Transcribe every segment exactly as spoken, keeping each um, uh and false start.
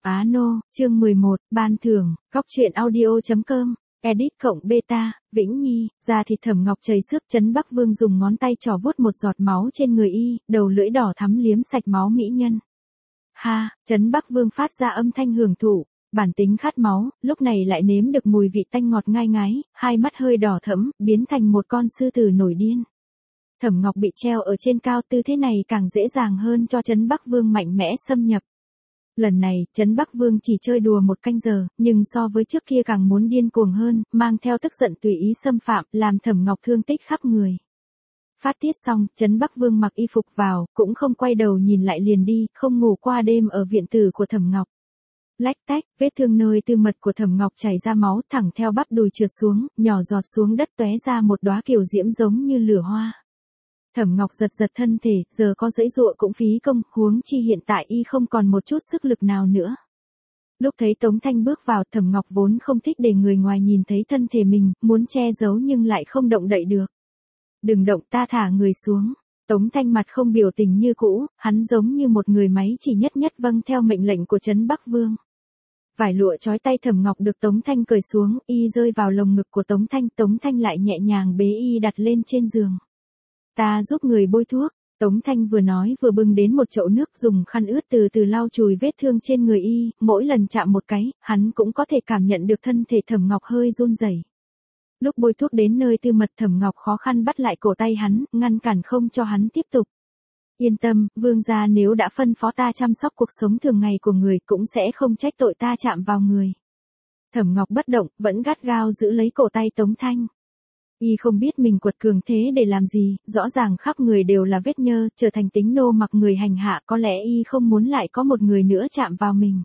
Á Nô, chương mười một, ban thưởng, góc truyện audio.com, edit cộng beta, Vĩnh Nhi, da thịt Thẩm Ngọc chảy xước. Trấn Bắc Vương dùng ngón tay trỏ vuốt một giọt máu trên người y, đầu lưỡi đỏ thắm liếm sạch máu mỹ nhân. Ha, Trấn Bắc Vương phát ra âm thanh hưởng thụ, bản tính khát máu, lúc này lại nếm được mùi vị tanh ngọt ngai ngái, hai mắt hơi đỏ thẫm, biến thành một con sư tử nổi điên. Thẩm Ngọc bị treo ở trên cao, tư thế này càng dễ dàng hơn cho Trấn Bắc Vương mạnh mẽ xâm nhập. Lần này, Trấn Bắc Vương chỉ chơi đùa một canh giờ, nhưng so với trước kia càng muốn điên cuồng hơn, mang theo tức giận tùy ý xâm phạm, làm Thẩm Ngọc thương tích khắp người. Phát tiết xong, Trấn Bắc Vương mặc y phục vào, cũng không quay đầu nhìn lại liền đi, không ngủ qua đêm ở viện tử của Thẩm Ngọc. Lách tách, vết thương nơi tư mật của Thẩm Ngọc chảy ra máu thẳng theo bắp đùi trượt xuống, nhỏ giọt xuống đất tóe ra một đóa kiều diễm giống như lửa hoa. Thẩm Ngọc giật giật thân thể, giờ có giãy giụa cũng phí công, huống chi hiện tại y không còn một chút sức lực nào nữa. Lúc thấy Tống Thanh bước vào, Thẩm Ngọc vốn không thích để người ngoài nhìn thấy thân thể mình, muốn che giấu nhưng lại không động đậy được. Đừng động, ta thả người xuống. Tống Thanh mặt không biểu tình như cũ, hắn giống như một người máy chỉ nhất nhất vâng theo mệnh lệnh của Trấn Bắc Vương. Vải lụa trói tay Thẩm Ngọc được Tống Thanh cởi xuống, y rơi vào lồng ngực của Tống Thanh, Tống Thanh lại nhẹ nhàng bế y đặt lên trên giường. Ta giúp người bôi thuốc. Tống Thanh vừa nói vừa bưng đến một chậu nước, dùng khăn ướt từ từ lau chùi vết thương trên người y, mỗi lần chạm một cái, hắn cũng có thể cảm nhận được thân thể Thẩm Ngọc hơi run rẩy. Lúc bôi thuốc đến nơi tư mật, Thẩm Ngọc khó khăn bắt lại cổ tay hắn, ngăn cản không cho hắn tiếp tục. Yên tâm, vương gia nếu đã phân phó ta chăm sóc cuộc sống thường ngày của người cũng sẽ không trách tội ta chạm vào người. Thẩm Ngọc bất động, vẫn gắt gao giữ lấy cổ tay Tống Thanh. Y không biết mình quật cường thế để làm gì, rõ ràng khắp người đều là vết nhơ, trở thành tính nô mặc người hành hạ, có lẽ y không muốn lại có một người nữa chạm vào mình.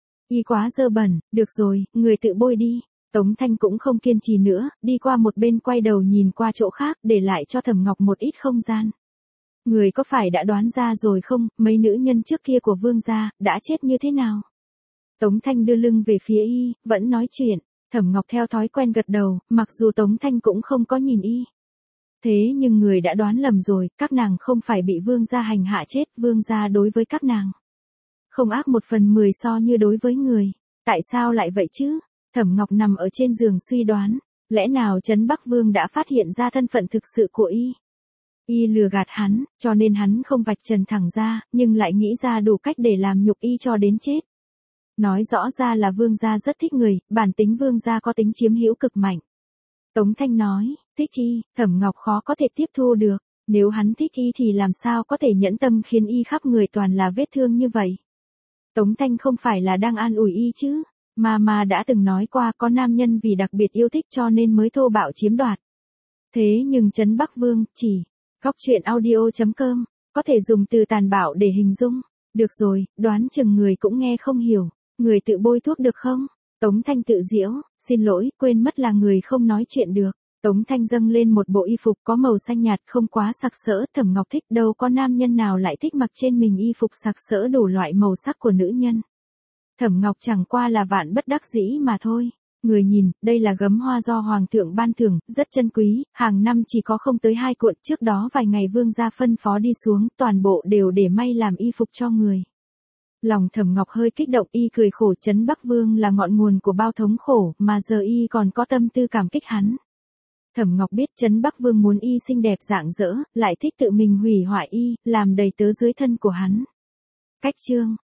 Y quá dơ bẩn, được rồi, người tự bôi đi. Tống Thanh cũng không kiên trì nữa, đi qua một bên quay đầu nhìn qua chỗ khác, để lại cho Thẩm Ngọc một ít không gian. Người có phải đã đoán ra rồi không, mấy nữ nhân trước kia của vương gia, đã chết như thế nào? Tống Thanh đưa lưng về phía y, vẫn nói chuyện. Thẩm Ngọc theo thói quen gật đầu, mặc dù Tống Thanh cũng không có nhìn y. Thế nhưng người đã đoán lầm rồi, các nàng không phải bị vương gia hành hạ chết, vương gia đối với các nàng không ác một phần mười so như đối với người. Tại sao lại vậy chứ? Thẩm Ngọc nằm ở trên giường suy đoán, lẽ nào Trấn Bắc Vương đã phát hiện ra thân phận thực sự của y? Y lừa gạt hắn, cho nên hắn không vạch trần thẳng ra, nhưng lại nghĩ ra đủ cách để làm nhục y cho đến chết. Nói rõ ra là vương gia rất thích người, bản tính vương gia có tính chiếm hữu cực mạnh. Tống Thanh nói, thích y, Thẩm Ngọc khó có thể tiếp thu được, nếu hắn thích y thì làm sao có thể nhẫn tâm khiến y khắp người toàn là vết thương như vậy. Tống Thanh không phải là đang an ủi y chứ, mà mà đã từng nói qua có nam nhân vì đặc biệt yêu thích cho nên mới thô bạo chiếm đoạt. Thế nhưng Trấn Bắc Vương, chỉ, góc truyện audio.com, có thể dùng từ tàn bạo để hình dung. Được rồi, đoán chừng người cũng nghe không hiểu. Người tự bôi thuốc được không? Tống Thanh tự giễu, xin lỗi, quên mất là người không nói chuyện được. Tống Thanh dâng lên một bộ y phục có màu xanh nhạt không quá sặc sỡ, Thẩm Ngọc thích, đâu có nam nhân nào lại thích mặc trên mình y phục sặc sỡ đủ loại màu sắc của nữ nhân. Thẩm Ngọc chẳng qua là vạn bất đắc dĩ mà thôi. Người nhìn, đây là gấm hoa do Hoàng thượng ban thưởng, rất chân quý, hàng năm chỉ có không tới hai cuộn, trước đó vài ngày vương gia phân phó đi xuống, toàn bộ đều để may làm y phục cho người. Lòng Thẩm Ngọc hơi kích động, y cười khổ, Trấn Bắc Vương là ngọn nguồn của bao thống khổ, mà giờ y còn có tâm tư cảm kích hắn. Thẩm Ngọc biết Trấn Bắc Vương muốn y xinh đẹp rạng rỡ, lại thích tự mình hủy hoại y, làm đầy tớ dưới thân của hắn. Cách chương